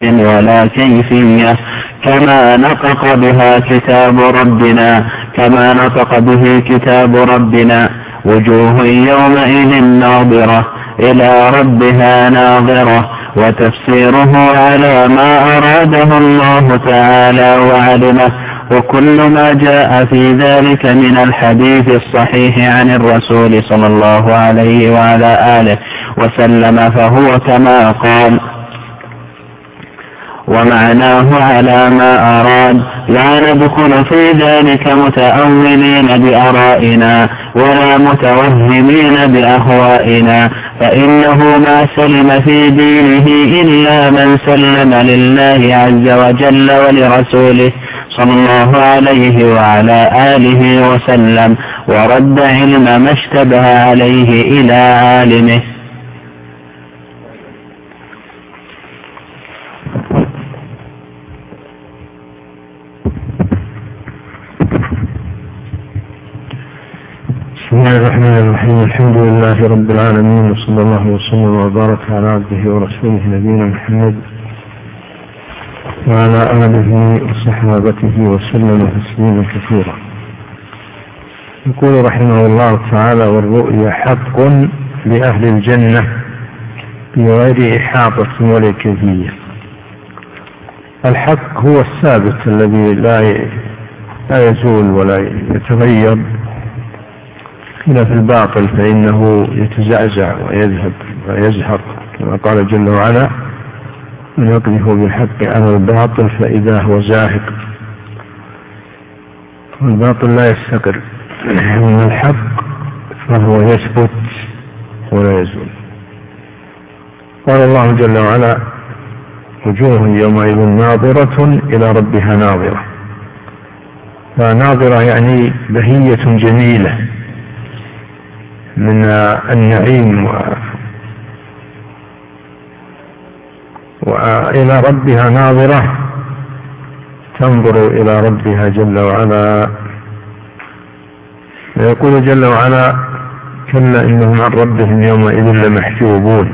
ولا كيفية، كما نطق به كتاب ربنا وجوه يومئذ ناظرة إلى ربها ناظرة. وتفسيره على ما أراده الله تعالى وعلمه، وكل ما جاء في ذلك من الحديث الصحيح عن الرسول صلى الله عليه وعلى آله وسلم فهو كما قال. ومعناه على ما أراد، لا ندخل في ذلك متأولين بآرائنا ولا متوهمين بأهوائنا، فإنه ما سلم في دينه إلا من سلم لله عز وجل ولرسوله صلى الله عليه وعلى آله وسلم، ورد علم ما اشتبه عليه إلى عالمه. بسم الله الرحمن الرحيم. الحمد لله رب العالمين، وصلى الله وسلم وبارك على عبده ورسوله نبينا محمد وعلى آله وصحابته وسلم تسليما كثيرا. يقول رحمه الله تعالى: والرؤيا حق لأهل الجنة بغير إحاطة ولا كيفية. الحق هو الثابت الذي لا يزول ولا يتغير، خلاف الباطل فإنه يتزعزع ويذهب ويزهر، كما قال جل وعلا: ونقذف بالحق على الباطل فإذا هو زاهق. والباطل لا يستقر، من الحق فهو يثبت ولا يزول. قال الله جل وعلا: وجوه يومئذ ناظرة إلى ربها ناظرة. فناظرة يعني بهية جميلة من النعيم وإلى ربها ناظرة، تنظر إلى ربها جل وعلا. ويقول جل وعلا: كلا إنهم عن ربهم يومئذ لمحجوبون،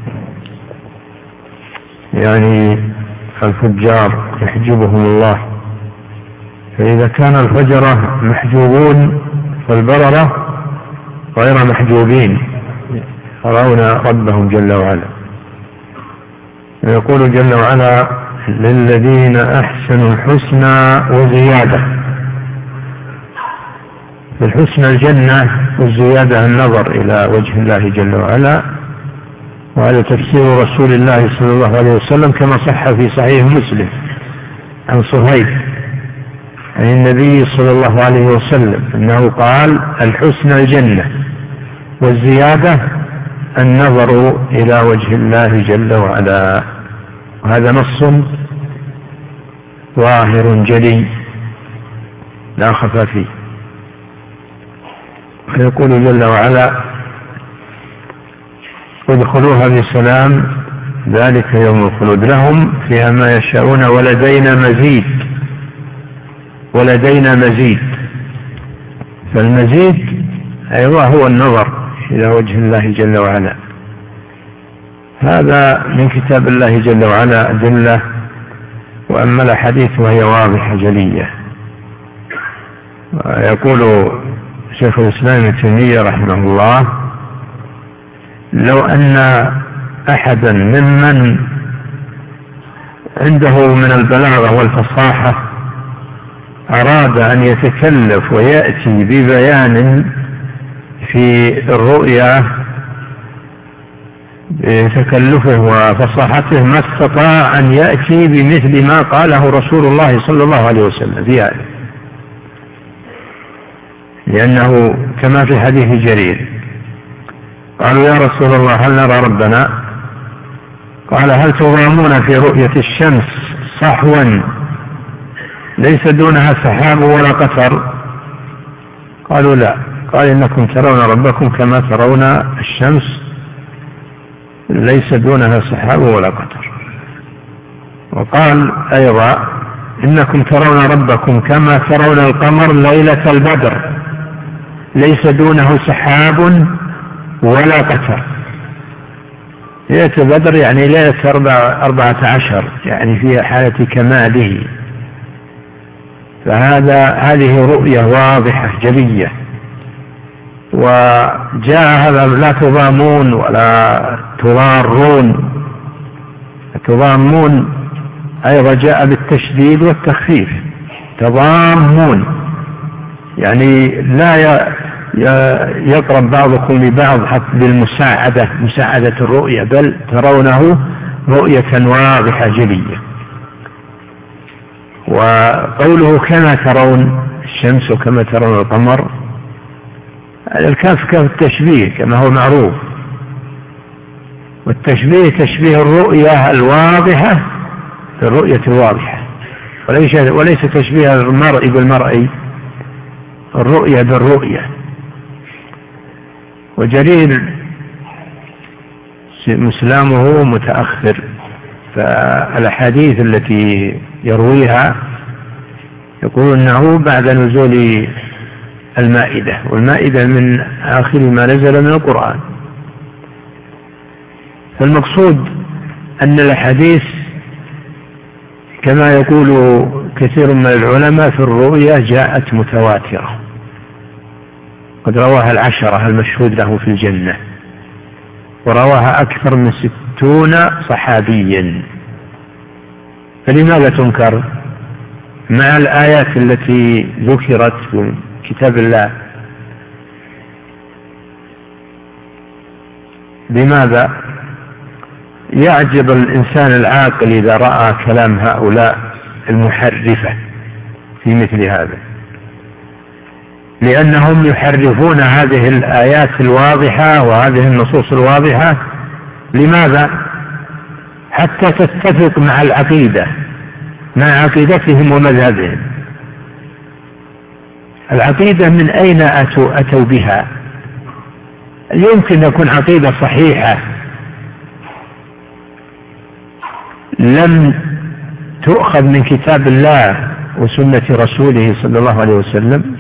يعني الفجار يحجبهم الله. فإذا كان الفجرة محجوبون فالبررة غير محجوبين، يرون ربهم جل وعلا. ويقول جل وعلا: للذين أحسنوا الحسنى وزيادة. الحسنى الجنة، والزيادة النظر إلى وجه الله جل وعلا. وهذا تفسير رسول الله صلى الله عليه وسلم كما صح في صحيح مسلم عن صهيب عن النبي صلى الله عليه وسلم أنه قال: الحسنى الجنة والزيادة النظر إلى وجه الله جل وعلا. وهذا نص ظاهر جلي لا خفى فيه. فيقول جل وعلا: ادخلوها بسلام ذلك يوم الخلود، لهم فيها ما يشاءون ولدينا مزيد. فالمزيد أيضا هو النظر إلى وجه الله جل وعلا. هذا من كتاب الله جل وعلا أدلة، وأما الحديث وهي واضحة جلية. يقول شيخ الإسلام ابن تيمية رحمه الله: لو أن أحدا ممن عنده من البلاغة والفصاحة أراد أن يتكلف ويأتي ببيان في الرؤيا بتكلفه وفصاحته ما استطاع أن يأتي بمثل ما قاله رسول الله صلى الله عليه وسلم في هذا، لأنه كما في حديث جرير قالوا: يا رسول الله هل نرى ربنا؟ قال: هل تضامون في رؤية الشمس صحوا ليس دونها سحاب ولا قطر؟ قالوا: لا. قال: إنكم ترون ربكم كما ترون الشمس ليس دونها سحاب ولا قطر. وقال أيضا: إنكم ترون ربكم كما ترون القمر ليلة البدر ليس دونه سحاب ولا قطر. ليلة بدر يعني ليلة 14 يعني فيها حالة كماله. هذه رؤية واضحة جلية. وجاء هذا لا تضامون ولا تضامون أيضا جاء بالتشديد والتخفيف. تضامون يعني لا يقرب بعضكم لبعض حتى بالمساعدة، مساعدة الرؤية، بل ترونه رؤية واضحة جلية. وقوله كما ترون الشمس وكما ترون القمر، الكاف كاف التشبيه كما هو معروف، والتشبيه تشبيه الرؤية الواضحة بالرؤية الواضحة، وليس تشبيه المرء بالمرء، الرؤية بالرؤية. وجرير مسلمه متأخر، فالأحاديث التي يرويها يقول أنه بعد نزول المائدة، والمائدة من آخر ما نزل من القرآن. فالمقصود أن الأحاديث كما يقول كثير من العلماء في الرؤيا جاءت متواترة، قد رواها 10 المشهود له في الجنة، ورواها أكثر من 60 صحابيا. فلماذا تنكر مع الآيات التي ذكرت في كتاب الله؟ لماذا؟ يعجب الإنسان العاقل إذا رأى كلام هؤلاء المحرفة في مثل هذا، لأنهم يحرفون هذه الآيات الواضحة وهذه النصوص الواضحة. لماذا؟ حتى تتفق مع العقيدة، مع عقيدتهم ومذهبهم. العقيدة من أين أتوا بها؟ يمكن يكون عقيدة صحيحة لم تؤخذ من كتاب الله وسنة رسوله صلى الله عليه وسلم؟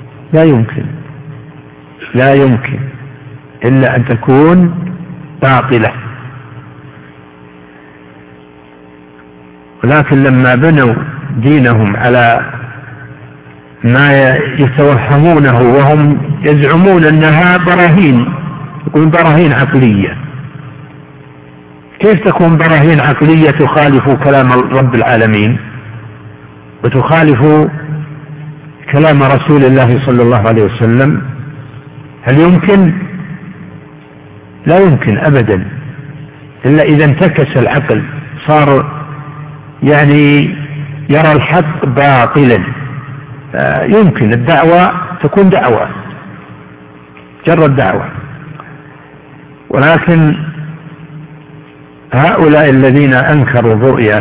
لا يمكن إلا أن تكون باطلة. ولكن لما بنوا دينهم على ما يتوهمونه وهم يزعمون أنها براهين، يقولون براهين عقلية. كيف تكون براهين عقلية تخالف كلام رب العالمين وتخالف كلام رسول الله صلى الله عليه وسلم؟ هل يمكن؟ لا يمكن أبدا، إلا إذا انتكس العقل، صار يعني يرى الحق باطلا. يمكن الدعوة تكون دعوة، جرد دعوة. ولكن هؤلاء الذين أنكروا الرؤيا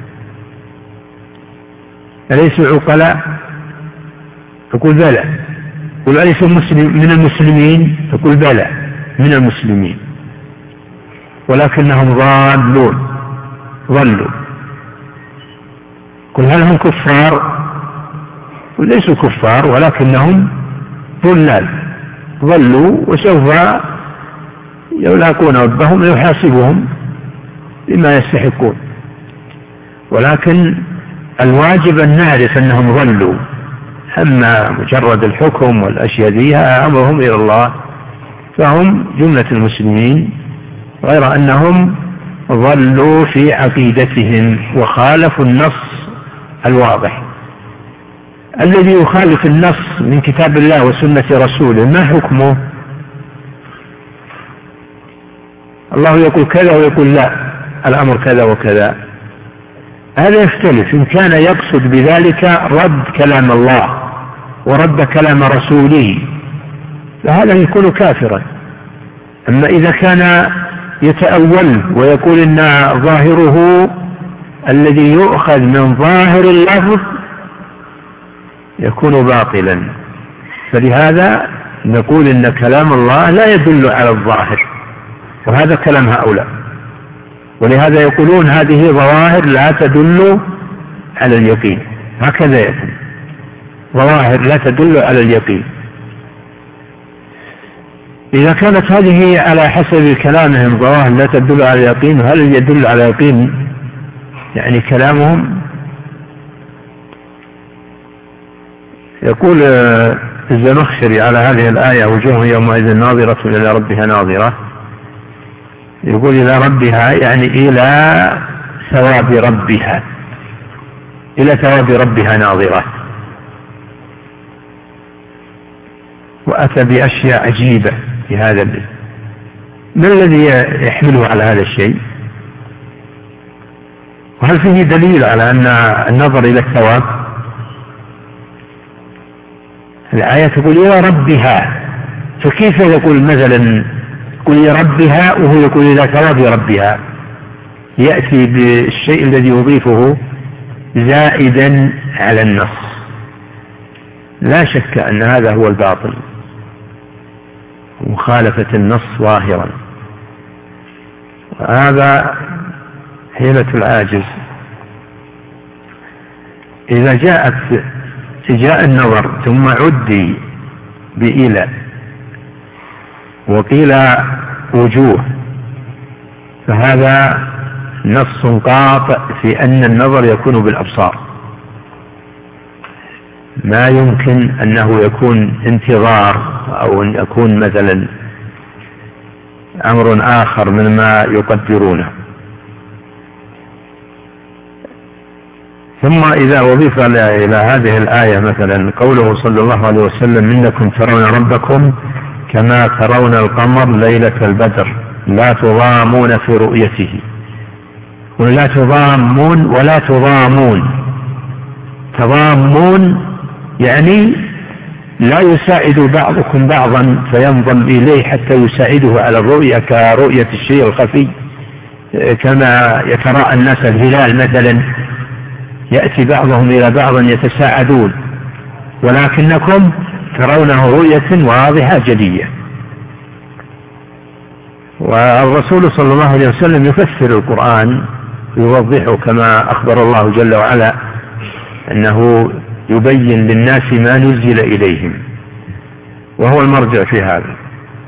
أليسوا عقلاء؟ تقول بلى. قل أليسوا من المسلمين؟ تقول بلى من المسلمين، ولكنهم ضلوا. قل هل هم كفار؟ قل ليسوا كفار، ولكنهم ضلوا، وسوف يلاقون ربهم ويحاسبهم بما يستحقون. ولكن الواجب أن نعرف أنهم ضلوا، أما مجرد الحكم والأشياء ذي أمرهم إلى الله، فهم جملة المسلمين، غير أنهم ضلوا في عقيدتهم وخالفوا النص الواضح. الذي يخالف النص من كتاب الله وسنة رسوله ما حكمه؟ الله يقول كذا ويقول لا، الأمر كذا وكذا. هذا يختلف. إن كان يقصد بذلك رد كلام الله ورد كلام رسوله فهذا يكون كافرا. أما إذا كان يتأول ويقول إن ظاهره الذي يؤخذ من ظاهر اللفظ يكون باطلا. فلهذا نقول إن كلام الله لا يدل على الظاهر، وهذا كلام هؤلاء. ولهذا يقولون هذه ظواهر لا تدل على اليقين، هكذا يكون، ظواهر لا تدل على اليقين. إذا كانت هذه على حسب كلامهم ظواهر لا تدل على اليقين، هل يدل على يقين يعني كلامهم؟ يقول الزمخشري على هذه الآية وجوه يومئذ ناظرة إلى ربها ناظرة، يقول إلى ربها يعني إلى ثواب ربها، إلى ثواب ربها ناظرة. وأتى بأشياء عجيبة في هذا ما الذي يحمله على هذا الشيء؟ وهل فيه دليل على أن النظر إلى الثواب؟ الآية تقول إلى ربها، فكيف يقول مثلا يقول إلى ربها وهو يقول إلى ثواب ربها؟ يأتي بالشيء الذي يضيفه زائدا على النص. لا شك أن هذا هو الباطل، مخالفة النص ظاهرا، وهذا حيلة العاجز. إذا جاء النظر ثم عدي بإلى وقيل وجوه، فهذا نص قاطع في أن النظر يكون بالأبصار، ما يمكن أنه يكون انتظار أو أن يكون مثلا أمر آخر من ما يقدرونه. ثم إذا أضيف إلى هذه الآية مثلا قوله صلى الله عليه وسلم إنكم ترون ربكم كما ترون القمر ليلة البدر لا تضامون في رؤيته، ولا تضامون ولا تضامون. تضامون يعني لا يساعد بعضكم بعضا فينضم إليه حتى يساعده على الرؤية، كرؤية الشيء الخفي كما يتراءى الناس الهلال مثلا، يأتي بعضهم إلى بعض يتساعدون، ولكنكم ترونه رؤية واضحة جلية. والرسول صلى الله عليه وسلم يفسر القرآن يوضحه كما أخبر الله جل وعلا أنه يبين للناس ما نزل إليهم، وهو المرجع في هذا.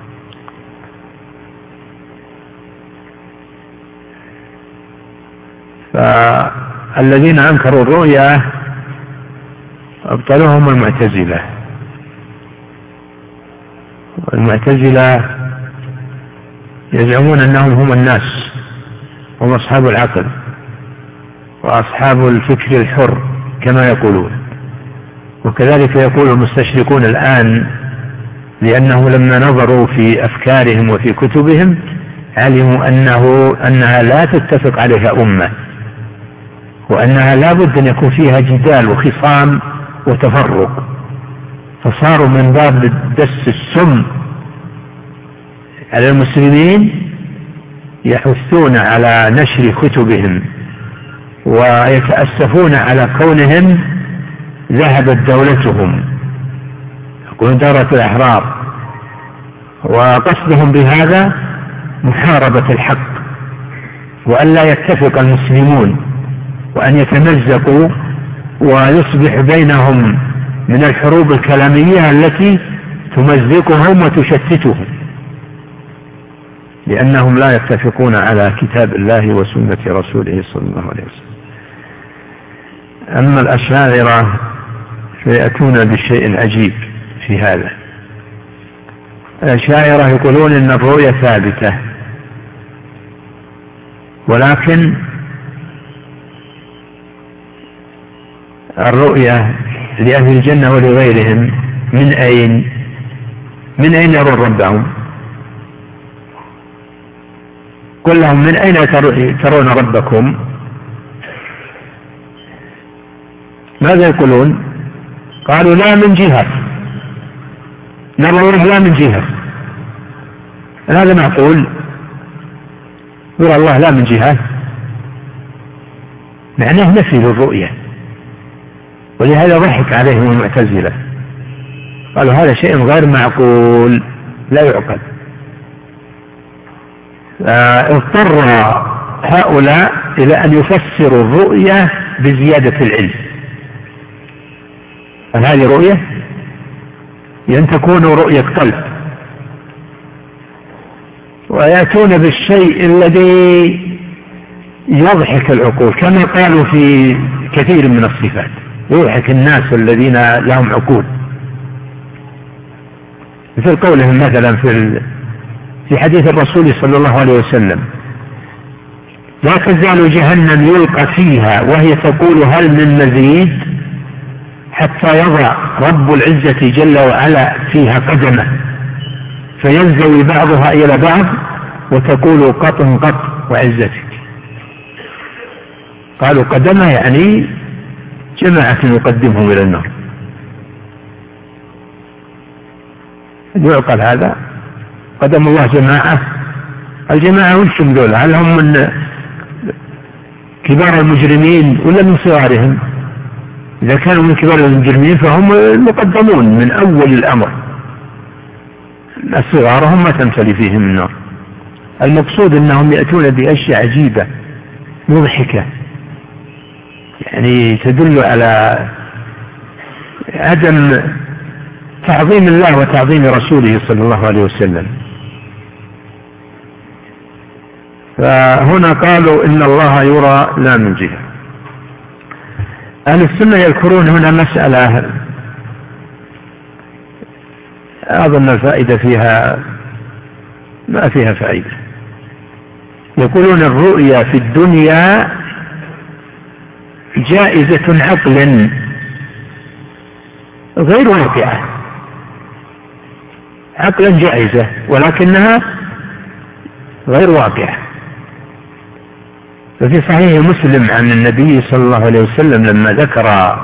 فالذين أنكروا الرؤيا أبطلهم المعتزلة. والمعتزلة يزعمون أنهم هم الناس، هم أصحاب العقل وأصحاب الفكر الحر كما يقولون. وكذلك يقول المستشرقون الآن، لأنه لما نظروا في أفكارهم وفي كتبهم علموا أنها لا تتفق عليها أمة، وأنها لا بد أن يكون فيها جدال وخصام وتفرق، فصاروا من باب دس السم على المسلمين يحثون على نشر كتبهم ويتأسفون على كونهم ذهبت دولتهم، يقولون دولة الأحرار، وقصدهم بهذا محاربة الحق، وأن لا يتفق المسلمون، وأن يتمزقوا ويصبح بينهم من الحروب الكلامية التي تمزقهم وتشتتهم، لأنهم لا يتفقون على كتاب الله وسنة رسوله صلى الله عليه وسلم. أما الأشاعرة فيأتون بشيء عجيب في هذا. الأشاعرة يقولون إن الرؤية ثابتة، ولكن الرؤية لأهل الجنة ولغيرهم من أين يرون ربهم؟ قل لهم من أين ترون ربكم؟ ماذا يقولون؟ قالوا لا من جهة، نرى لا من جهة. هذا معقول؟ يرى الله لا من جهة، معناه نفي للرؤية، ولهذا ضحك عليهم المعتزلة، قالوا هذا شيء غير معقول لا يعقل. اضطر هؤلاء إلى أن يفسروا الرؤية بزيادة العلم. هل هذه رؤية؟ أن تكون رؤية قلب، ويأتون بالشيء الذي يضحك العقول، كما قالوا في كثير من الصفات، يضحك الناس الذين لهم عقول، مثل قولهم مثلا في حديث الرسول صلى الله عليه وسلم: لا تزال جهنم يلقى فيها وهي تقول هل من مزيد، حتى يضع رب العزة جل وعلا فيها قدمه فينزوي بعضها إلى بعض وتقول قط قط وعزتك. قالوا قدمه يعني جماعة يقدمهم إلى النار. يعقل هذا؟ قدم الله جماعة، الجماعة وشم ذول؟ هل هم من كبار المجرمين ولا من صغارهم؟ إذا كانوا من كبار المجرمين فهم المقدمون من أول الأمر، الصغار هم ما تمتلي فيهم النار. المقصود أنهم يأتون بأشياء عجيبة مضحكة، يعني تدل على عدم تعظيم الله وتعظيم رسوله صلى الله عليه وسلم. فهنا قالوا إن الله يرى لا من جهة. أهل السنة يذكرون هنا مسألة أظن الفائدة فيها ما فيها فائدة. يقولون الرؤيا في الدنيا جائزة عقلا غير واقعة، عقلا جائزة ولكنها غير واقعة. ففي صحيح مسلم عن النبي صلى الله عليه وسلم لما ذكر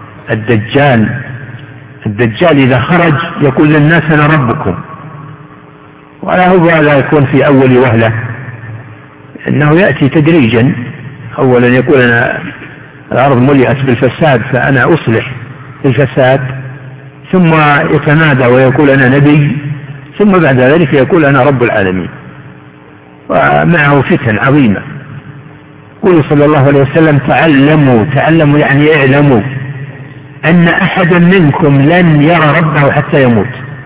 الدجال إذا خرج يقول للناس أنا ربكم، ولا هو لا يكون في أول وهلة، إنه يأتي تدريجا. أولا يقول أنا الأرض ملئت بالفساد فأنا أصلح الفساد، ثم يتنادى ويقول أنا نبي، ثم بعد ذلك يقول أنا رب العالمين، ومعه فتن عظيمة. يقول صلى الله عليه وسلم تعلموا يعني اعلموا أن أحدا منكم لن يرى ربه حتى يموت،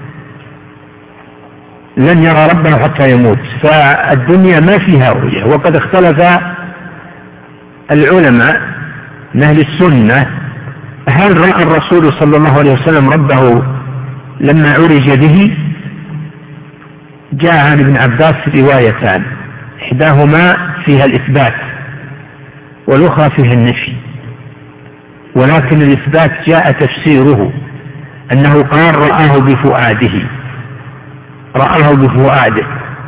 لن يرى ربه حتى يموت. فالدنيا ما فيها رؤية. وقد اختلف العلماء من أهل السنة هل رأى الرسول صلى الله عليه وسلم ربه لما عرج به؟ جاء عن ابن عباس روايتان، إحداهما فيها الإثبات والأخرى فيها النفي، ولكن الإثبات جاء تفسيره أنه قال رآه بفؤاده،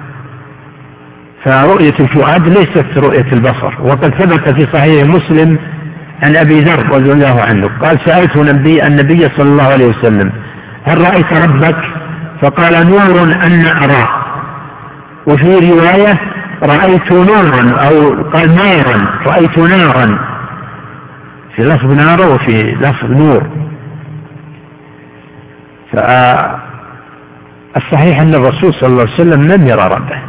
فرؤية الفؤاد ليست رؤية البصر. وقد ثبت في صحيح مسلم عن أبي ذر رضي الله عنه قال سألت النبي صلى الله عليه وسلم هل رأيت ربك؟ فقال نور أن أراه. وفي رواية رأيت نورا، أو قال نارا، رأيت نارا، في لفظ نار وفي لفظ نور. فالصحيح أن الرسول صلى الله عليه وسلم لم يرى ربه،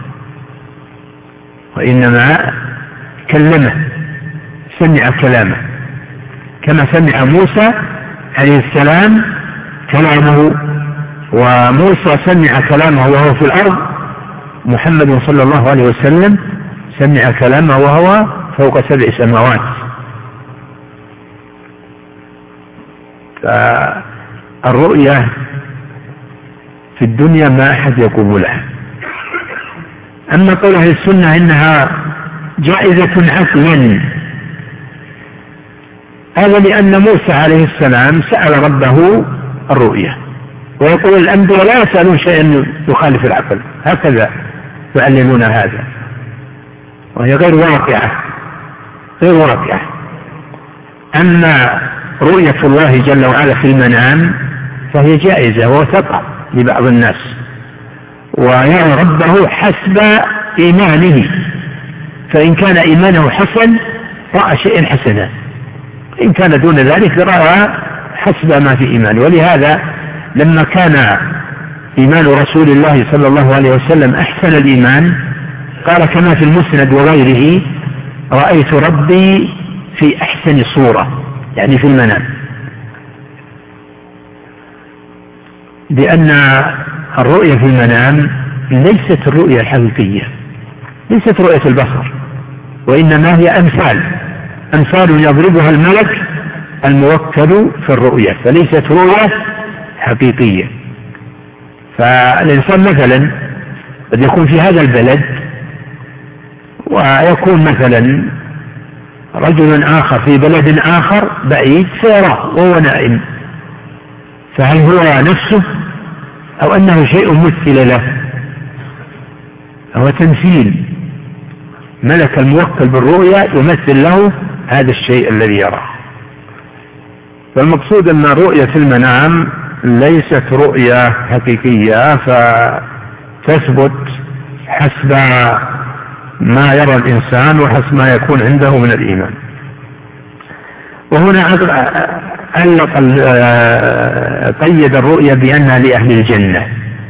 وإنما كلمه، سمع كلامه، كما سمع موسى عليه السلام كلامه، وموسى سمع كلامه وهو في الأرض، محمد صلى الله عليه وسلم سمع كلامه وهو فوق 7 سماوات. فالرؤية في الدنيا ما أحد يقوم لها. أما قول أهل السنة إنها جائزة عقلا، هذا لأن موسى عليه السلام سأل ربه الرؤية، ويقول الأنبياء لا يسألون شيئا يخالف العقل، هكذا يعلمون هذا، وهي غير واقعة. أما رؤية الله جل وعلا في المنام فهي جائزة وتقع لبعض الناس، ويرى ربه حسب إيمانه، فإن كان إيمانه حسن رأى شيئا حسنا، إن كان دون ذلك رأى حسب ما في إيمانه. ولهذا لما كان إيمان رسول الله صلى الله عليه وسلم أحسن الإيمان قال كما في المسند وغيره رأيت ربي في أحسن صورة، يعني في المنام، لأن الرؤية في المنام ليست الرؤية الحقيقية، ليست رؤية البصر، وإنما هي أمثال يضربها الملك الموكل في الرؤية، فليست رؤية حقيقية. فالإنسان مثلا قد يكون في هذا البلد ويكون مثلا رجل آخر في بلد آخر بعيد سيراه وهو نائم، فهل هو نفسه أو أنه شيء مثل له؟ هو تمثيل، ملك الموكل بالرؤيا يمثل له هذا الشيء الذي يراه. فالمقصود أن الرؤية في المنام ليست رؤية حقيقية، فتثبت حسب ما يرى الإنسان وحسب ما يكون عنده من الإيمان. وهنا قيد الرؤية بأنها لأهل الجنة،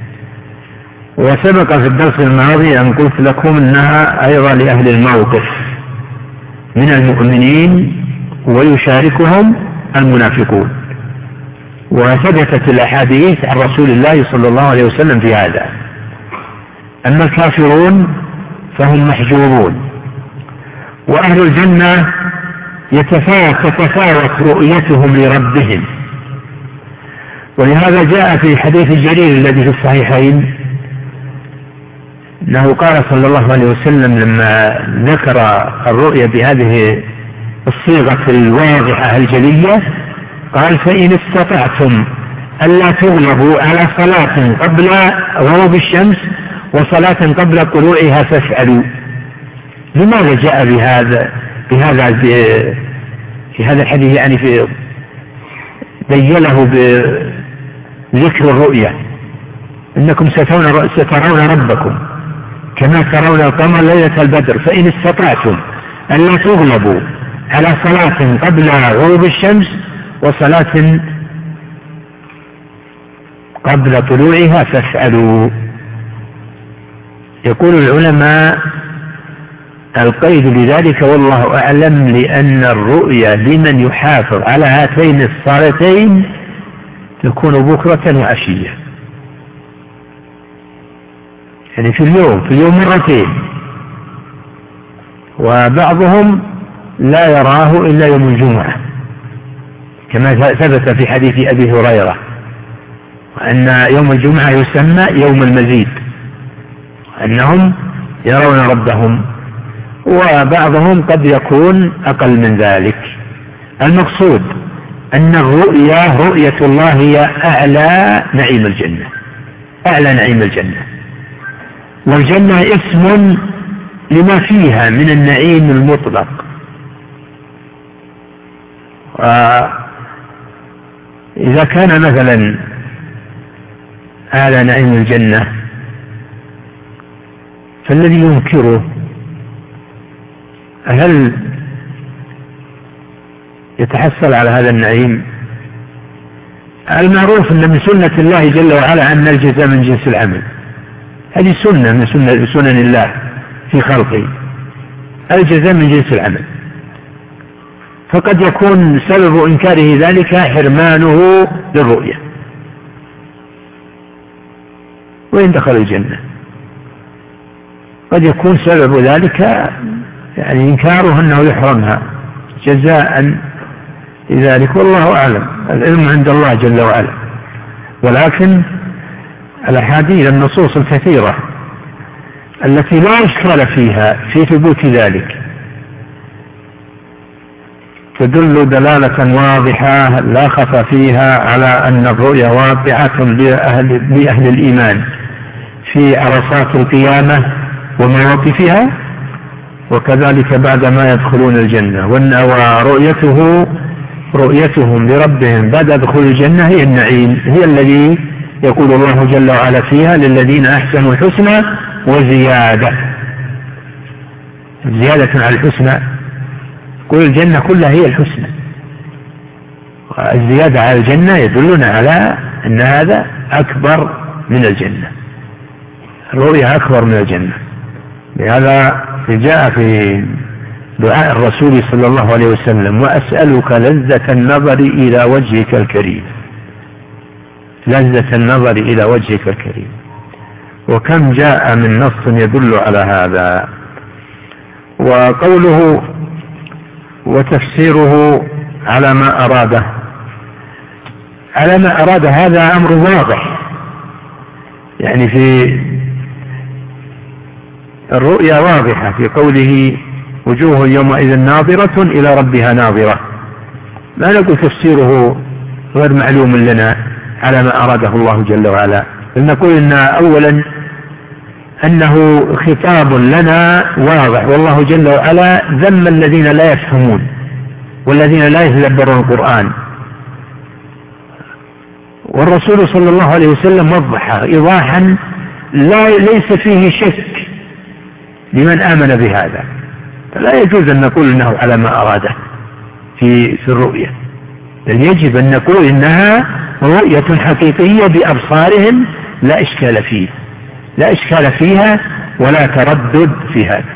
وسبق في الدرس الماضي أن قلت لكم أنها أيضا لأهل الموقف من المؤمنين ويشاركهم المنافقون، وثبتت الأحاديث عن رسول الله صلى الله عليه وسلم في هذا. أما الكافرون فهم محجوبون، وأهل الجنة تتفاوت رؤيتهم لربهم. ولهذا جاء في حديث جرير الذي في الصحيحين أنه قال صلى الله عليه وسلم لما ذكر الرؤيا بهذه الصيغة الواضحة الجلية، قال: فإن استطعتم ألا تغلبوا على صلاة قبل غروب الشمس وصلاة قبل طلوعها فافعلوا. لماذا جاء في هذا الحديث؟ يعني في بيّنه بذكر الرؤيا، إنكم سترون ربكم كما ترون القمر ليلة البدر، فإن استطعتم ألا تغلبوا على صلاة قبل غروب الشمس وصلاة قبل طلوعها فافعلوا. يقول العلماء القيد بذلك والله أعلم لأن الرؤيا لمن يحافظ على هاتين الصلاتين تكون بكرة وعشية، يعني في اليوم مرتين، وبعضهم لا يراه إلا يوم الجمعة كما ثبت في حديث أبي هريرة أن يوم الجمعة يسمى يوم المزيد، أنهم يرون ربهم، وبعضهم قد يكون أقل من ذلك. المقصود أن رؤية الله هي أعلى نعيم الجنة، أعلى نعيم الجنة، والجنة اسم لما فيها من النعيم المطلق. إذا كان مثلا أعلى نعيم الجنة فالذي ينكره هل يتحصل على هذا النعيم؟ المعروف أن من سنة الله جل وعلا أن الجزاء من جنس العمل، هذه سنة من سنن الله في خلقه، الجزاء من جنس العمل، فقد يكون سبب إنكاره ذلك حرمانه للرؤية وإن دخل الجنة، قد يكون سبب ذلك يعني إنكاره أنه يحرمها جزاء لذلك، والله أعلم، العلم عند الله جل وعلا. ولكن الأحاديث النصوص الكثيرة التي لا إشكال فيها في ثبوت ذلك تدل دلالة واضحة لا خفى فيها على أن الرؤيا واقعة لأهل الإيمان في عرصات القيامة ومواقفها، وكذلك بعدما يدخلون الجنة. ورؤيتهم لربهم بعد دخول الجنة هي النعيم، هي الذي يقول الله جل وعلا فيها: للذين أحسنوا الحسنى وزيادة، زيادة على الحسنى، كل الجنة كلها هي الحسنى، الزيادة على الجنة يدلنا على أن هذا أكبر من الجنة، الرؤيا أكبر من الجنة. لهذا جاء في دعاء الرسول صلى الله عليه وسلم: وأسألك لذة النظر إلى وجهك الكريم، لذة النظر إلى وجهك الكريم. وكم جاء من نص يدل على هذا. وقوله وتفسيره على ما أراده، على ما أراد هذا أمر واضح، يعني في الرؤيا واضحة في قوله وجوه يومئذ ناظرة إلى ربها ناظرة، لا نقول تفسيره غير معلوم لنا على ما أراده الله جل وعلا، بل نقول إن أولا أنه خطاب لنا واضح، والله جل وعلا ذم الذين لا يفهمون والذين لا يتدبرون القرآن، والرسول صلى الله عليه وسلم وضح إيضاحا ليس فيه شك لمن آمن بهذا، فلا يجوز أن نقول إنه على ما أراده في الرؤية، بل يجب أن نقول إنها رؤية حقيقية بأبصارهم لا إشكال فيه، لا إشكال فيها ولا تردد في هذا.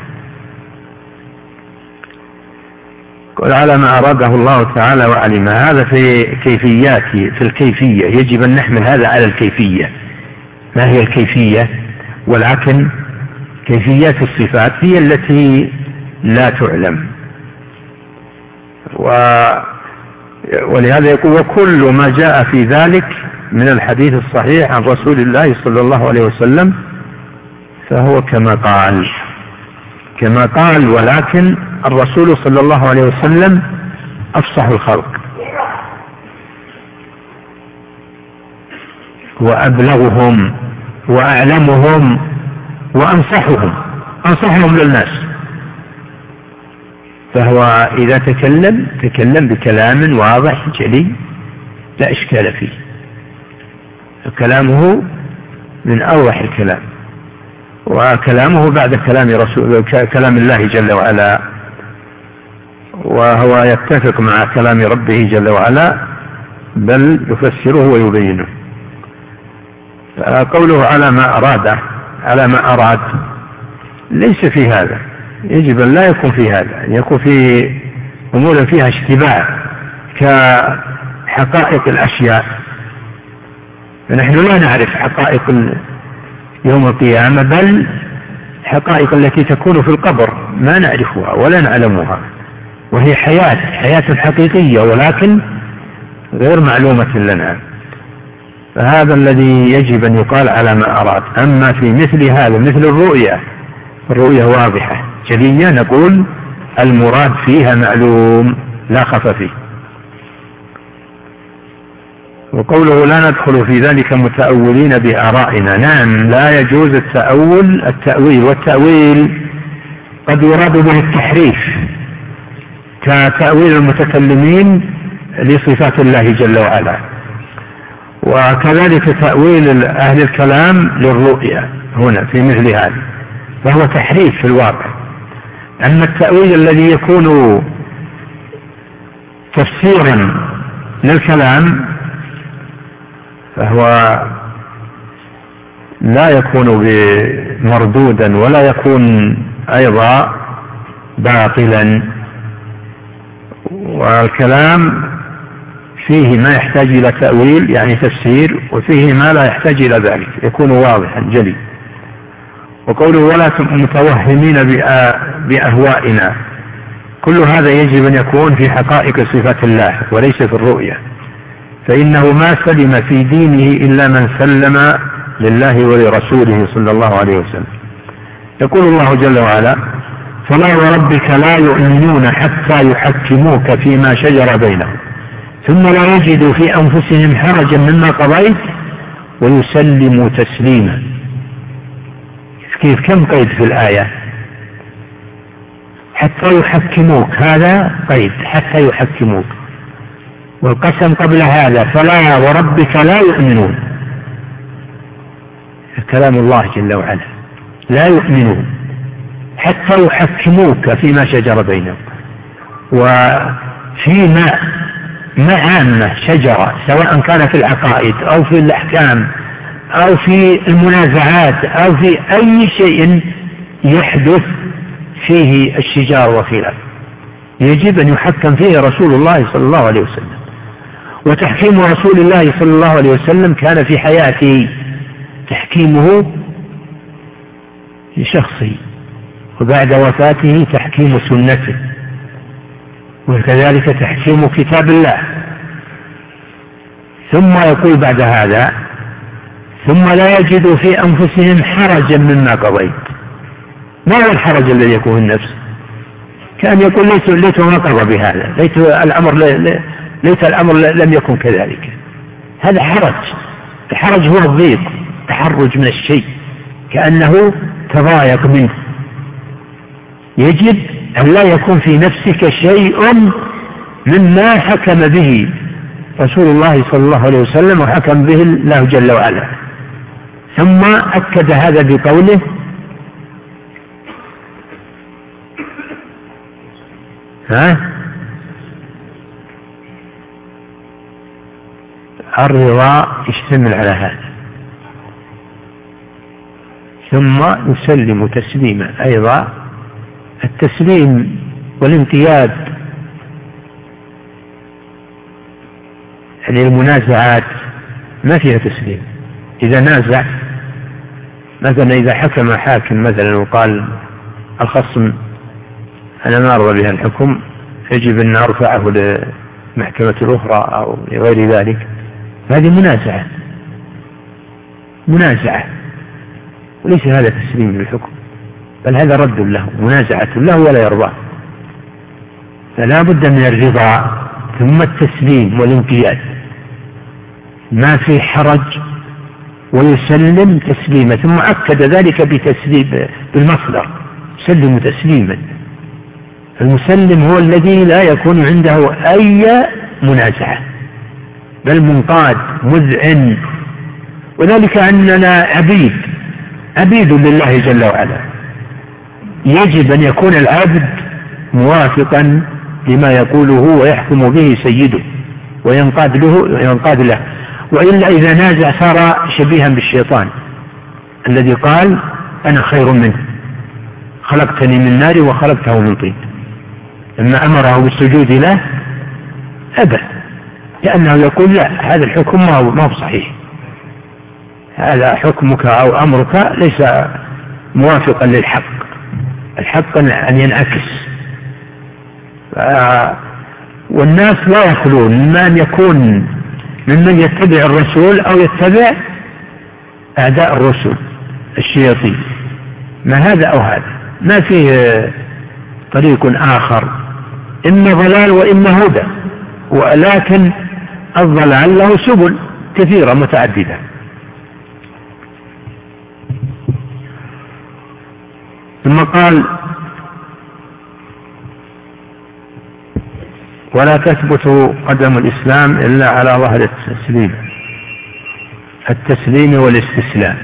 قل على ما أراده الله تعالى وعلم، هذا في كيفيات، في الكيفية يجب أن نحمل هذا على الكيفية. ما هي الكيفية؟ ولكن كيفيات الصفات هي التي لا تعلم، ولهذا يقول وكل ما جاء في ذلك من الحديث الصحيح عن رسول الله صلى الله عليه وسلم فهو كما قال، ولكن الرسول صلى الله عليه وسلم أفصح الخلق وأبلغهم وأعلمهم وأنصحهم للناس، فهو إذا تكلم بكلام واضح جلي لا إشكال فيه، كلامه من أوضح الكلام، وكلامه بعد كلام الله جل وعلا، وهو يتفق مع كلام ربه جل وعلا بل يفسره ويبينه. قوله على ما أراد ليس في هذا، يجب أن لا يكون في هذا، أن يكون في أمور فيها اشتباه كحقائق الأشياء، فنحن لا نعرف حقائق يوم القيامة، بل حقائق التي تكون في القبر ما نعرفها ولا نعلمها، وهي حياة حقيقية ولكن غير معلومة لنا، فهذا الذي يجب أن يقال على ما أراد. أما في مثل هذا مثل الرؤية واضحة جلية، نقول المراد فيها معلوم لا خف فيه. وقوله لا ندخل في ذلك متأولين بآرائنا، نعم لا يجوز التأويل، والتأويل قد يراد به التحريف كتأويل المتكلمين لصفات الله جل وعلا، وكذلك تأويل أهل الكلام للرؤيا هنا في مثل هذا، فهو تحريف في الواقع. أما التأويل الذي يكون تفسيرا للكلام فهو لا يكون مردودا ولا يكون أيضا باطلا، والكلام فيه ما يحتاج إلى تأويل يعني تفسير، وفيه ما لا يحتاج إلى ذلك يكون واضحا جلي. وقوله ولا متوهمين بأهوائنا، كل هذا يجب أن يكون في حقائق صفات الله وليس في الرؤية، فإنه ما سلم في دينه إلا من سلم لله ولرسوله صلى الله عليه وسلم. يقول الله جل وعلا فلا وربك لا يؤمنون حتى يحكموك فيما شجر بينهم ثم لا يجدوا في أنفسهم حرجا مما قضيت ويسلموا تسليما. كيف كم قيد في الآية؟ حتى يحكموك، هذا قيد حتى يحكموك، والقسم قبل هذا فلا وربك لا يؤمنون، كلام الله جل وعلا لا يؤمنون حتى يحكموك فيما شجر بينهم. وفي عامة شجرة سواء كان في العقائد أو في الأحكام أو في المنازعات أو في أي شيء يحدث فيه الشجار وخلاف يجب أن يحكم فيه رسول الله صلى الله عليه وسلم، وتحكيم رسول الله صلى الله عليه وسلم كان في حياته تحكيمه شخصي، وبعد وفاته تحكيم سنته، وكذلك تحكيم كتاب الله. ثم يقول بعد هذا: ثم لا يجدوا في أنفسهم حرجا مما قضيت. ما هو الحرج الذي يكون في النفس؟ كان يقول ليت ما قضى بهذا، ليت الأمر لم يكن كذلك. هذا حرج. الحرج هو الضيق، تحرج من الشيء، كأنه تضايق منه. يجب أن لا يكون في نفسك شيء مما حكم به رسول الله صلى الله عليه وسلم وحكم به الله جل وعلا. ثم أكد هذا بقوله: الرضا يشتمل على هذا. ثم يسلم تسليما. أيضا التسليم والانقياد، يعني المنازعات ما فيها تسليم. إذا نازع مثلا، إذا حكم حاكم مثلا وقال الخصم أنا ما أرضى بها الحكم، يجب أن أرفعه لمحكمة الأخرى أو لغير ذلك، هذه منازعة، وليس هذا تسليم للحكم، بل هذا رد له، منازعة له ولا يرضى. فلا بد من الرضا ثم التسليم والانقياد، ما في حرج، ويسلم تسليما. ثم أكد ذلك بتسليم بالمصدر: سلم تسليما. المسلم هو الذي لا يكون عنده أي منازعة، بل منقاد مذعن. وذلك أننا عبيد لله جل وعلا، يجب أن يكون العبد موافقا لما يقوله ويحكم به سيده وينقاد له، وإلا إذا نازع صار شبيها بالشيطان الذي قال أنا خير منه، خلقتني من نار وخلقته من طين. لما أمره بالسجود له أبى، لأنه يقول لا، هذا الحكم ما هو صحيح، هذا حكمك أو أمرك ليس موافقا للحق، الحق أن ينعكس. والناس لا يخلون ممن يكون ممن يتبع الرسول أو يتبع أعداء الرسل الشياطين، ما هذا أو هذا، ما فيه طريق آخر، إما ضلال وإما هدى، ولكن الضلال له سبل كثيرة متعددة. ثم قال: ولا تثبت قدم الإسلام إلا على ظهر التسليم والاستسلام.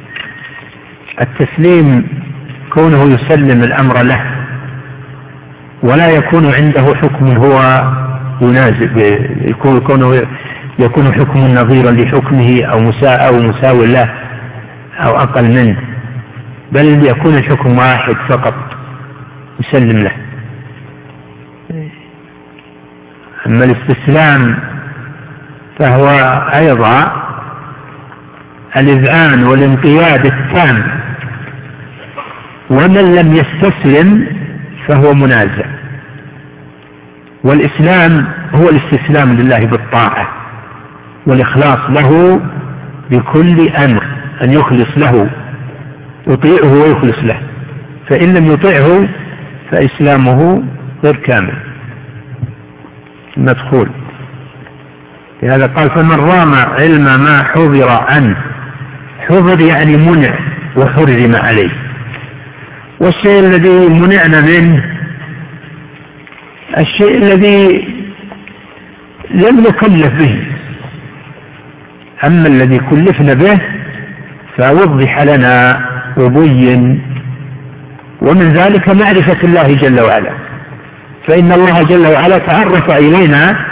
التسليم كونه يسلم الأمر له، ولا يكون عنده حكم هو ينازع، يكون حكم نظيرا لحكمه أو مساوي له أو أقل منه، بل يكون الحكم واحد فقط يسلم له. أما الاستسلام فهو أيضا الإذعان والانقياد التام، ومن لم يستسلم فهو منازع. والإسلام هو الاستسلام لله بالطاعة والإخلاص له بكل أمر، أن يخلص له، يطيعه ويخلص له، فإن لم يطيعه فإسلامه غير كامل مدخول. لهذا قال: فمن رام علم ما حضر عنه، حضر يعني منع وحرم عليه، والشيء الذي منعنا منه الشيء الذي لم نكلف به، أما الذي كلفنا به فوضح لنا وبين. ومن ذلك معرفة الله جل وعلا، فإن الله جل وعلا تعرف إلينا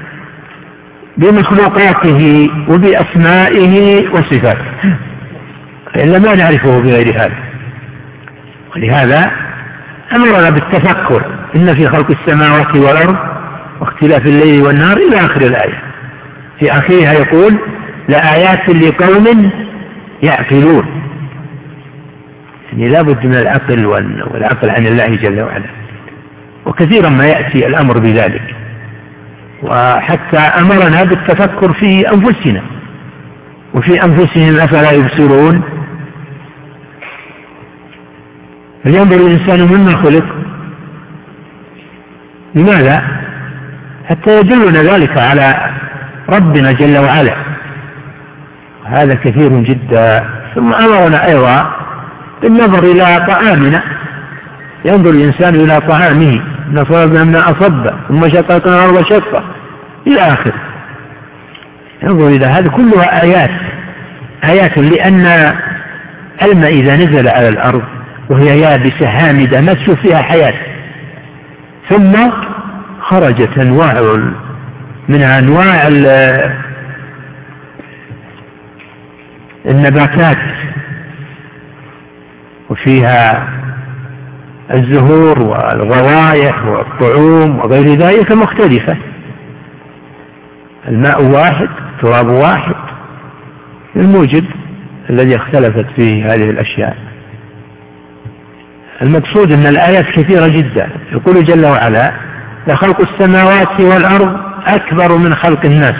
بمخلوقاته وبأسمائه وصفاته، فإلا ما نعرفه بغير هذا. ولهذا أمرنا بالتفكر: إن في خلق السماوات والأرض واختلاف الليل والنهار إلى آخر الآية. في آخرها يقول: لآيات لقوم يعقلون. يعني لا بد من العقل والعقل عن الله جل وعلا. وكثيرا ما يأتي الأمر بذلك، وحتى أمرنا بالتفكر في أنفسنا وفي أنفسهم أفلا يبصرون. فلينظر الإنسان مما خلق. لماذا؟ حتى يدلنا ذلك على ربنا جل وعلا، هذا كثير جدا. ثم أمرنا أيضا بالنظر إلى طعامنا، ينظر الإنسان إلى طعامه، نصبنا من أصب ثم شققنا الأرض شقا إلى آخر. ينظر إلى هذا كلها آيات لأن الماء إذا نزل على الأرض وهي يابسة هامدة ما تشوف فيها حياة، ثم خرجت أنواع من أنواع النباتات، وفيها الزهور والروائح والطعوم وغير ذلك مختلفة. الماء واحد، تراب واحد، الموجب الذي اختلفت فيه هذه الأشياء. المقصود أن الآيات كثيرة جدا. يقول جل وعلا: لخلق السماوات والأرض أكبر من خلق الناس.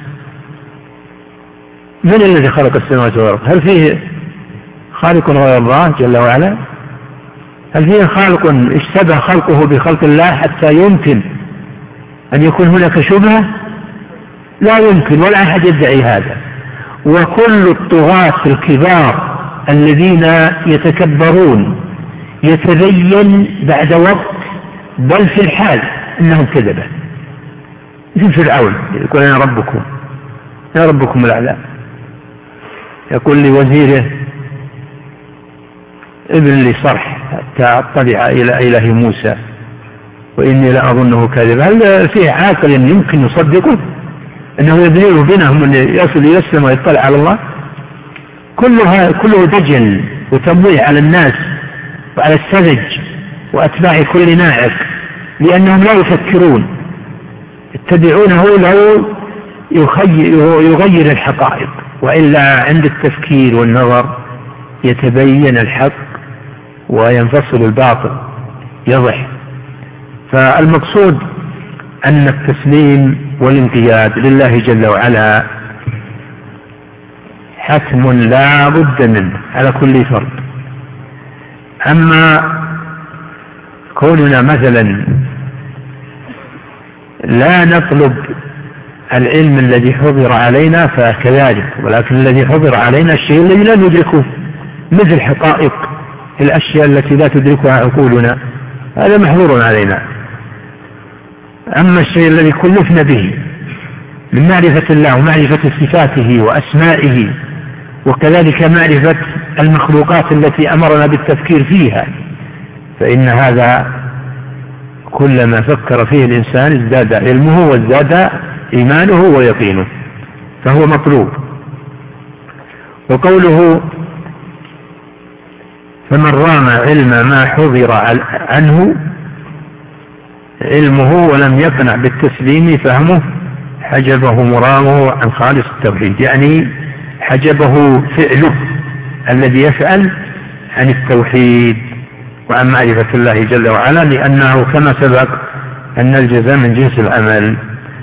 من الذي خلق السماوات والأرض؟ هل فيه خالق غير الله جل وعلا؟ هل فيه خالق اشتبه خلقه بخلق الله حتى يمكن أن يكون هناك شبهة؟ لا يمكن، ولا أحد يدعي هذا. وكل الطغاة الكبار الذين يتكبرون يتبين بعد وقت بل في الحال أنهم كذبة. مثل فرعون يقول: أنا ربكم، يا ربكم الأعلى. يقول لوزيره: ابن لي صرح حتى أطلع إلى إله موسى وإني لأظنه كاذبا. هل فيه عاقل يمكن يصدقه أنه يبنيه بينهم أن يصل إلى السماء ويطلع على الله؟ كله دجل وتمويه على الناس وعلى السذج وأتباع كل ناعق، لأنهم لا يفكرون، يتبعونه لو يغير الحقائق، وإلا عند التفكير والنظر يتبين الحق وينفصل الباطل يضح. فالمقصود أن التسليم والانقياد لله جل وعلا حتم لا بد منه على كل فرد. أما كوننا مثلا لا نطلب العلم الذي حضر علينا فكذلك، ولكن الذي حضر علينا الشيء الذي لا ندركه، مثل حقائق الأشياء التي لا تدركها عقولنا، هذا محظور علينا. أما الشيء الذي كلفنا به من معرفة الله ومعرفة صفاته وأسمائه، وكذلك معرفة المخلوقات التي أمرنا بالتفكير فيها، فإن هذا كلما فكر فيه الإنسان ازداد علمه وازداد إيمانه ويقينه، فهو مطلوب. وقوله: فمن رام علم ما حضر عنه علمه ولم يقنع بالتسليم فهمه حجبه مرامه عن خالص التوحيد، يعني حجبه فعله الذي يفعل عن التوحيد وعن معرفة الله جل وعلا، لأنه كما سبق أن الجزاء من جنس العمل.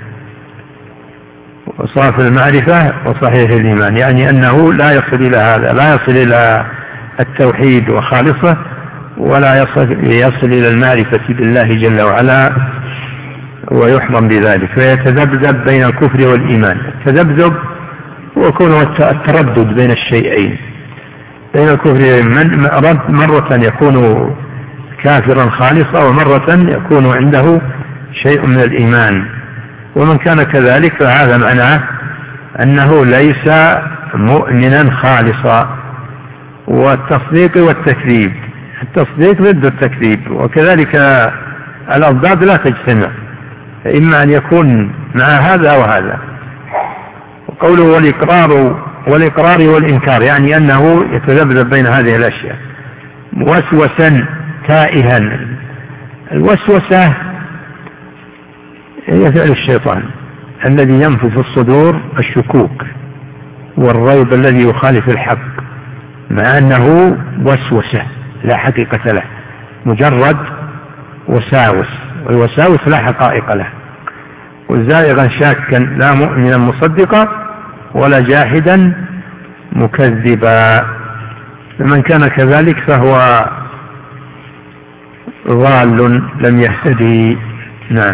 وصاف المعرفة وصحيح الإيمان، يعني أنه لا يصل إلى هذا، لا يصل إلى التوحيد وخالصه، ولا يصل إلى المعرفة بالله جل وعلا ويحرم بذلك، فيتذبذب بين الكفر والإيمان. التذبذب هو كونه التردد بين الشيئين، بين الكفر والإيمان، مرة يكون كافرا خالصا ومرة يكون عنده شيء من الإيمان. ومن كان كذلك فهذا معناه أنه ليس مؤمنا خالصا. والتصديق والتكذيب، التصديق ضد التكذيب، وكذلك الأضداد لا تجتمع، إما أن يكون مع هذا وهذا. وقوله والإقرار والإنكار، يعني أنه يتذبذب بين هذه الأشياء. موسوسا تائها، الوسوسة هي فعل الشيطان الذي ينفث في الصدور الشكوك والريب الذي يخالف الحق، مع أنه وسوسة لا حقيقة له، مجرد وساوس، والوساوس لا حقائق له. وزائغا شاكا لا مؤمنا مصدقا ولا جاحدا مكذبا. فمن كان كذلك فهو ضال لم يهتدي. نعم.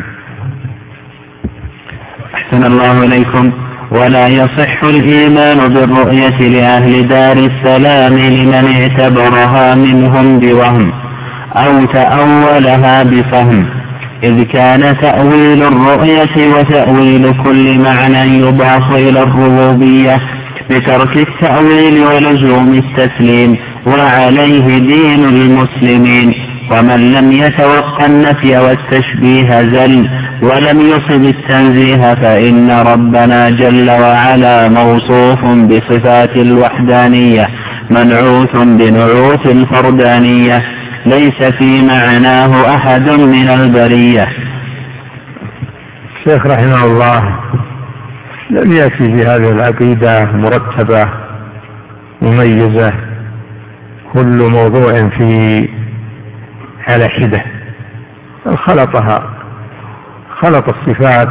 أحسن الله إليكم. ولا يصح الإيمان بالرؤية لأهل دار السلام لمن اعتبرها منهم بوهم أو تأولها بفهم، إذ كان تأويل الرؤية وتأويل كل معنى يضاف إلى الربوبية بترك التأويل ولزوم التسليم، وعليه دين المسلمين. ومن لم يتوقع النفي والتشبيه زل ولم يصب التنزيه، فإن ربنا جل وعلا موصوف بصفات الوحدانية منعوت بنعوت الفردانية، ليس في معناه أحد من البرية. الشيخ رحمه الله لم يأتي بهذه العقيدة مرتبة مميزة كل موضوع في على حدة، خلطها، خلط الصفات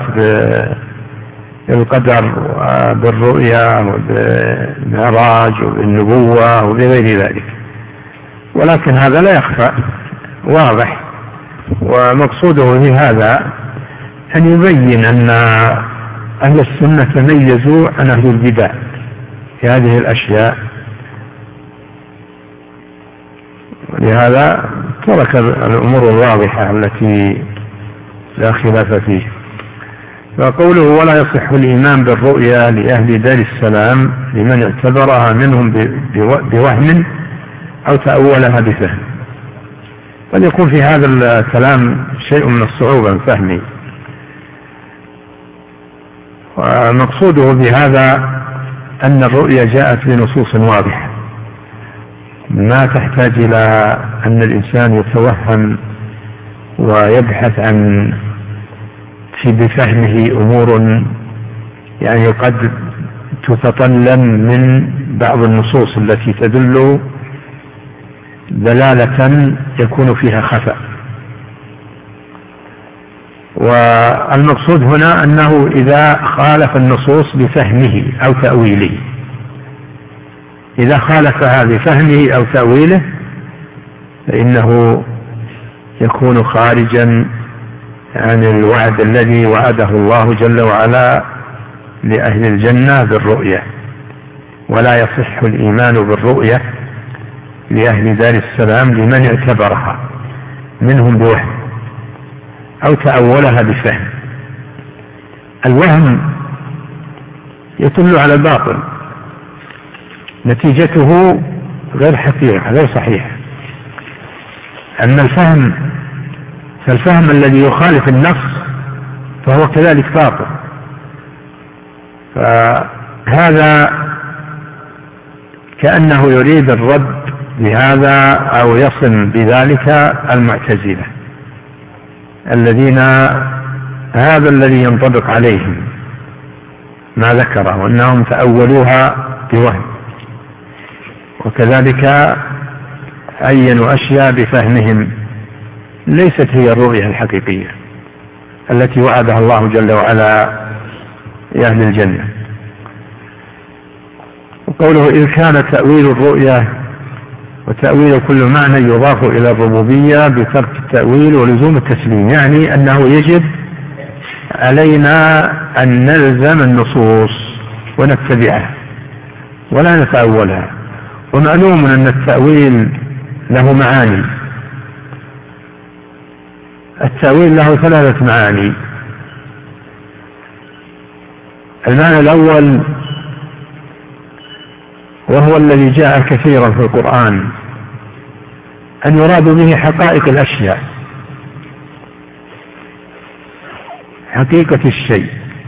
بالقدر وبالرؤيا وبالمعراج وبالنبوة وبغير ذلك، ولكن هذا لا يخفى واضح. ومقصوده في هذا أن يبين أن أهل السنة تميزوا عن أهل البدع في هذه الأشياء، ولهذا ترك الأمور الواضحة التي لا خلاف فيه. فقوله ولا يصح الإيمان بالرؤيا لأهل دار السلام لمن اعتبرها منهم بوهم أو تأولها بفهم. قد يكون في هذا الكلام شيء من الصعوبة فهمي، ومقصوده بهذا أن الرؤيا جاءت بنصوص واضحة ما تحتاج إلى أن الإنسان يتوهم ويبحث عن في بفهمه أمور يعني قد تتطلب من بعض النصوص التي تدل دلالة يكون فيها خفاء. والمقصود هنا أنه إذا خالف النصوص بفهمه أو تأويله، إذا خالفها بفهمه أو تأويله فإنه يكون خارجا عن الوعد الذي وعده الله جل وعلا لأهل الجنة بالرؤية. ولا يصح الإيمان بالرؤية لأهل دار السلام لمن اعتبرها منهم بوهم أو تأولها بفهم. الوهم يدل على الباطل، نتيجته غير حقيقة غير صحيحة. أما الفهم فالفهم الذي يخالف النص فهو كذلك باطل. فهذا كأنه يريد الرد بهذا أو يصم بذلك المعتزلة الذين هذا الذي ينطبق عليهم ما ذكره وأنهم تأولوها بوهم، وكذلك عينوا أشياء بفهمهم ليست هي الرؤية الحقيقية التي وعدها الله جل وعلا لأهل الجنة. وقوله إذ كان تأويل الرؤية وتأويل كل معنى يضاف إلى الربوبية بترك التأويل ولزوم التسليم، يعني أنه يجب علينا أن نلزم النصوص ونتبعها ولا نتأولها. ومعلوم أن التأويل له معاني، التأويل له 3 معاني. المعنى الأول وهو الذي جاء كثيرا في القرآن أن يراد به حقائق الأشياء، حقيقة الشيء.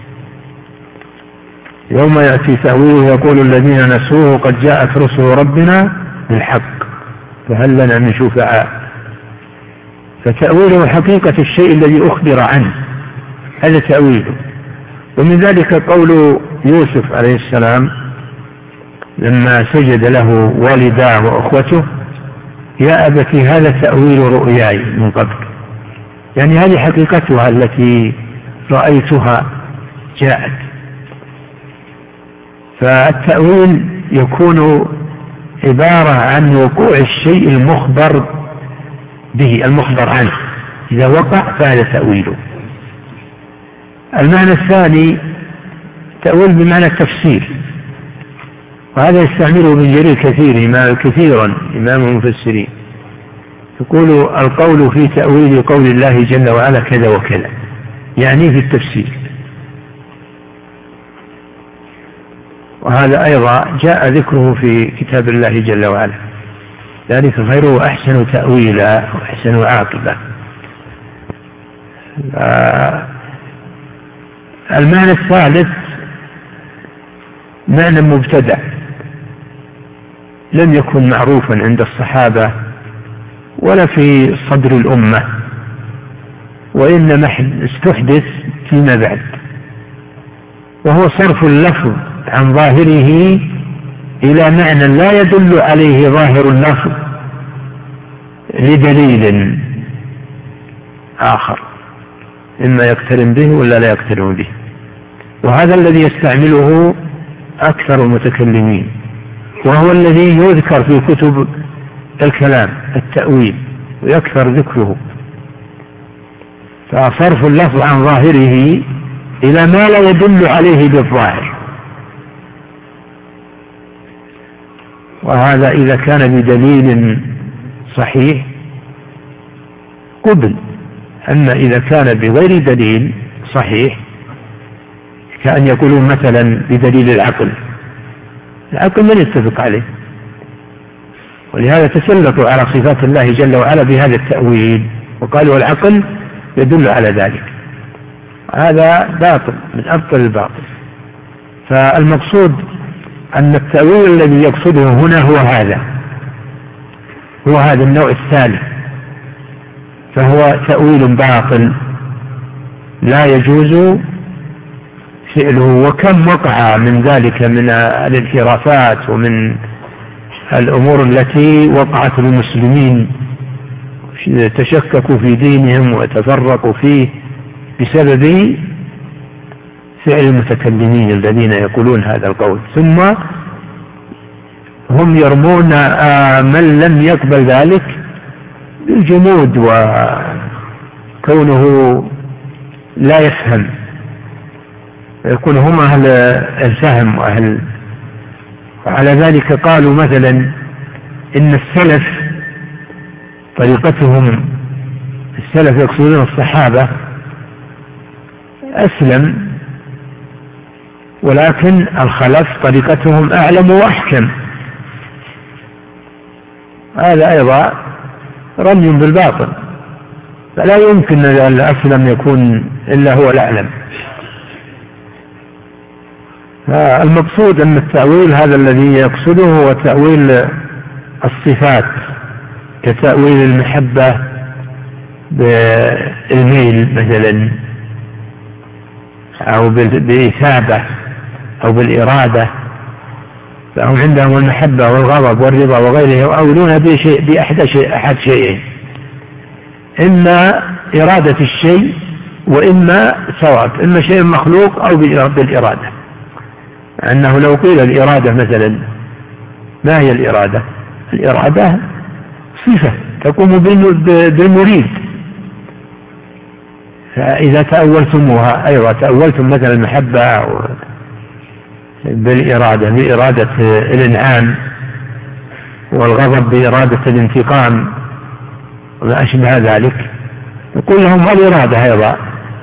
يوم يأتي تأويله يقول الذين نسوه قد جاءت رسل ربنا بالحق فهل لنا من شفعاء. فتأويله حقيقة الشيء الذي أخبر عنه، هذا تأويله. ومن ذلك قول يوسف عليه السلام لما سجد له والداه وأخوته يا أبت هذا تأويل رؤياي من قبل، يعني هذه حقيقتها التي رأيتها جاءت. فالتأويل يكون عبارة عن وقوع الشيء المخبر به، المخبر عنه، إذا وقع فهذا تأويله. المعنى الثاني تأويل بمعنى التفسير، وهذا يستعمله ابن جرير كثيرا إمام المفسرين، يقول القول في تأويل قول الله جل وعلا كذا وكذا، يعني في التفسير. وهذا أيضا جاء ذكره في كتاب الله جل وعلا، ذلك خير وأحسن تأويلا وأحسن عاقبة. المعنى الثالث معنى مبتدع لم يكن معروفا عند الصحابة ولا في صدر الأمة، وإنما استحدث فيما بعد، وهو صرف اللفظ عن ظاهره إلى معنى لا يدل عليه ظاهر اللفظ لدليل آخر، إما يقترن به ولا لا يقترن به. وهذا الذي يستعمله أكثر المتكلمين، وهو الذي يذكر في كتب الكلام التأويل ويكثر ذكره. فصرف اللفظ عن ظاهره إلى ما لا يدل عليه بالظاهر، وهذا إذا كان بدليل صحيح قبل. أما إذا كان بغير دليل صحيح، كأن يقولون مثلا بدليل العقل من يتفق عليه، ولهذا تسلطوا على صفات الله جل وعلا بهذا التأويل، وقالوا العقل يدل على ذلك. هذا باطل من أبطل الباطل. فالمقصود أن التأويل الذي يقصده هنا هو هذا النوع الثالث، فهو تأويل باطل لا يجوز فعله. وكم وقع من ذلك من الانحرافات ومن الأمور التي وقعت المسلمين، تشككوا في دينهم وتفرقوا فيه بسبب فعل المتكلمين الذين يقولون هذا القول، ثم هم يرمون من لم يقبل ذلك بالجمود وكونه لا يفهم، يكون هم أهل الفهم وعلى ذلك قالوا مثلا إن السلف طريقتهم، السلف يقصدون الصحابة، أسلم، ولكن الخلف طريقتهم أعلم وأحكم. هذا أيضا رمي بالباطل، فلا يمكن أن الأسلم يكون إلا هو الأعلم. المقصود أن التأويل هذا الذي يقصده هو تأويل الصفات، كتأويل المحبة بالميل مثلا، أو بالإثابة أو بالإرادة. فهم عندهم المحبة والغضب والرضا وغيره يؤولون بأحد شيئين، إما إرادة الشيء وإما ثواب، إما شيء مخلوق أو بالإرادة. أنه لو قيل الإرادة مثلا، ما هي الإرادة؟ الإرادة صفة تقوم بالمريد. فإذا تأولتموها أيضا تأولتم مثلا المحبة بالإرادة، بإرادة الإنعام، والغضب بإرادة الانتقام وما أشبه ذلك، يقول لهم الإرادة أيضا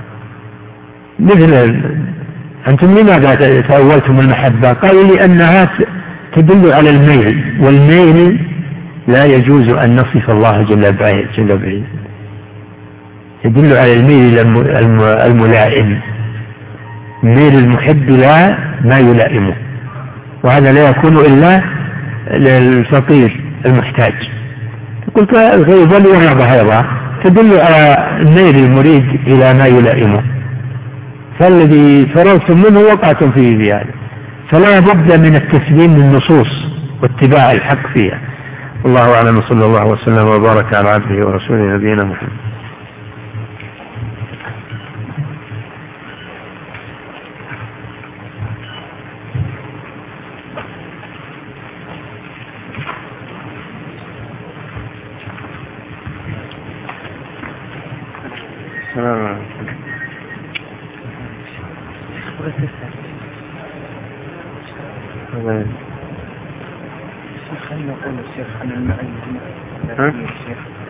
مثل أنتم لماذا تأولتم المحبة؟ قالوا لأنها تدل على الميل، والميل لا يجوز أن نصف الله جل وعلا، يدل على الميل الملائم، ميل المحب لا ما يلائمه، وهذا لا يكون إلا للفقير المحتاج. قلت غيظا ورغبة أيضا تدل على الميل المريد إلى ما يلائمه، فالذي فرغتم منه وقعتم فيه بهذا. فلا بد من التسليم للنصوص واتباع الحق فيها. الله أعلم، صلى الله وسلم وبارك على عبده ورسوله نبينا محمد. السلام عليكم. خلينا نقول الشيخ عن المعين.